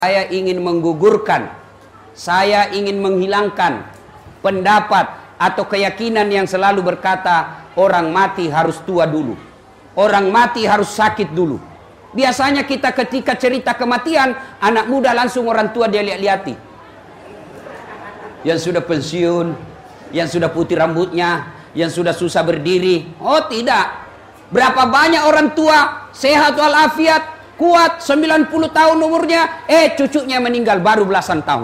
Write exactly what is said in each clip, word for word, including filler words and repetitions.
Saya ingin menggugurkan, saya ingin menghilangkan pendapat atau keyakinan yang selalu berkata orang mati harus tua dulu, orang mati harus sakit dulu. Biasanya kita ketika cerita kematian, anak muda langsung orang tua dia lihat-lihati, yang sudah pensiun, yang sudah putih rambutnya, yang sudah susah berdiri. Oh tidak, berapa banyak orang tua sehat walafiat, kuat, sembilan puluh tahun umurnya, eh cucunya meninggal baru belasan tahun.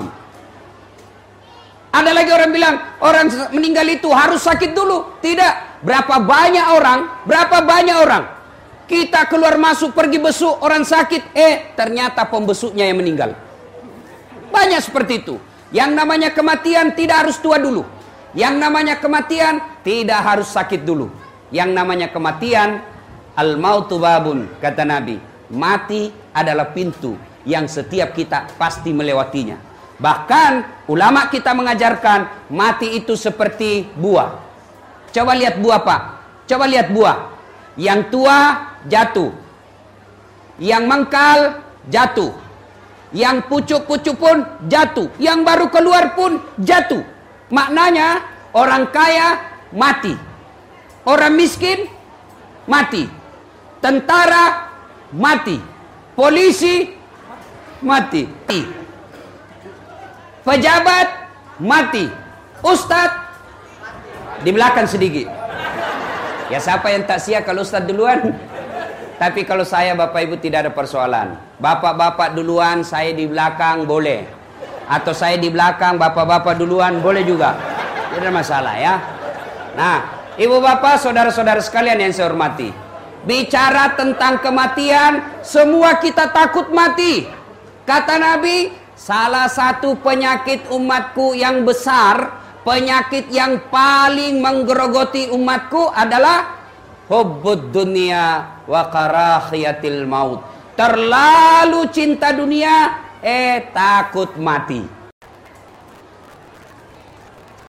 Ada lagi orang bilang, orang meninggal itu harus sakit dulu. Tidak, berapa banyak orang, berapa banyak orang kita keluar masuk pergi besuk, orang sakit, eh ternyata pembesuknya yang meninggal. Banyak seperti itu. Yang namanya kematian tidak harus tua dulu. Yang namanya kematian tidak harus sakit dulu. Yang namanya kematian, al-mautu babun, kata Nabi. Mati adalah pintu yang setiap kita pasti melewatinya. Bahkan ulama kita mengajarkan mati itu seperti buah. Coba lihat buah Pak, coba lihat buah. Yang tua jatuh, yang mengkal jatuh, yang pucuk-pucuk pun jatuh, yang baru keluar pun jatuh. Maknanya orang kaya mati, orang miskin mati, tentara mati, polisi mati, pejabat mati, ustadz di belakang sedikit. Ya siapa yang tak siap kalau ustadz duluan? Tapi kalau saya bapak ibu tidak ada persoalan. Bapak-bapak duluan, saya di belakang boleh. Atau saya di belakang, bapak-bapak duluan boleh juga. Tidak ada masalah ya. Nah, ibu bapak, saudara-saudara sekalian yang saya hormati, bicara tentang kematian, semua kita takut mati. Kata Nabi, salah satu penyakit umatku yang besar, penyakit yang paling menggerogoti umatku adalah hubbud dunia wa karahiyatil maut. Terlalu cinta dunia, eh takut mati.